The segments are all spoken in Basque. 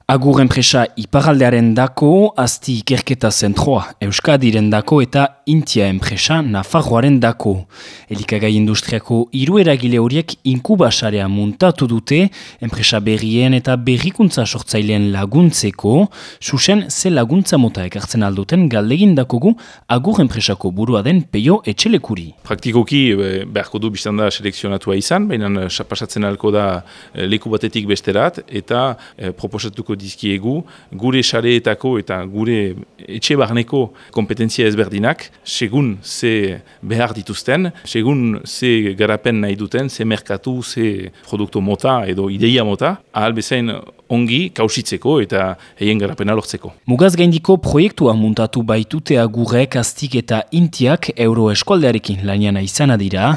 Agur enpresa iparraldearen dako, Asti ikerketa zentroa, Euskadiren dako eta Intia enpresa Nafarroaren dako. Elikagai industriako hiru eragile horiek inkubasarea muntatu dute, enpresa berrien eta berrikuntza sortzaileen laguntzeko, susen ze laguntza mota ekartzen alduten galdegin dakogu Agur enpresako burua den Peio Etxelekuri. Praktikoki beharko du biztanda selekzionatua izan, baina pasatzen alko da leku batetik besterat eta proposatuko dizkiegu gure sareetako eta gure etxe barneko kompetentzia ezberdinak, segun ze behar dituzten, segun ze garapen nahi duten, ze merkatu, ze produkto mota edo ideia mota, ahal bezain ongi kausitzeko eta heien garapena lortzeko. Mugaz gaindiko proiektua muntatu baitute Agurrek, Astik eta Intiak euro eskualdearekin laniana izana dira.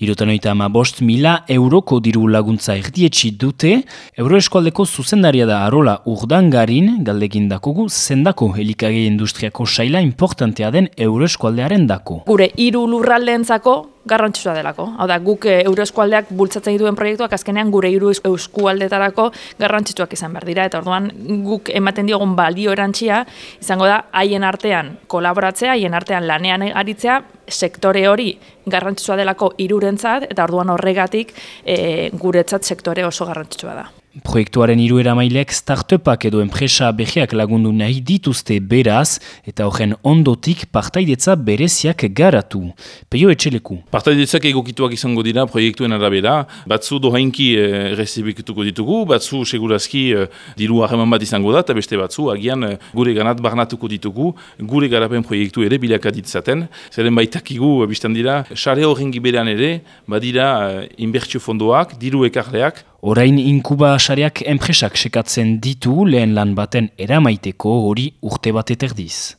75.000 euroko diru laguntza erdietsi dute, euro eskualdeko zuzendaria da Arola Urdangarin, galdegin dakogu zendako elikagei industriako saila importantea den euro eskualdearen dako. Gure hiru lurraldeentzako garrantzitsua delako. Hau da, guk euroeskualdeak bultzatzen dituen proiektuak azkenean gure hiru eskualdetarako garrantzitsuak izan behar dira. Eta orduan guk ematen diogun balio erantzia izango da haien artean kolaboratzea, haien artean lanean aritzea, sektore hori garrantzitsua delako hirurentzat eta orduan horregatik guretzat sektore oso garrantzitsua da. Proiektuaren hiru eramaileak startupak edo enpresa berriak lagundu nahi dituzte beraz eta horren ondotik partaidetza bereziak garatu. Peio Etxeleku. Partaidetzak egokituak izango dira proiektuen arabera, batzu dohainki errezibituko ditugu, batzu segurazki diru harreman bat izango da, eta beste batzu agian gure ganat barnatuko ditugu, gure garapen proiektu ere bilakaditzaten. Zeren baitakigu, biztan dira, sare horren giberean ere, badira inbertsio fondoak, diru ekarleak. Orain inkubasareak enpresak sekatzen ditu lehen lan baten eramaiteko hori urte bat eterdiz.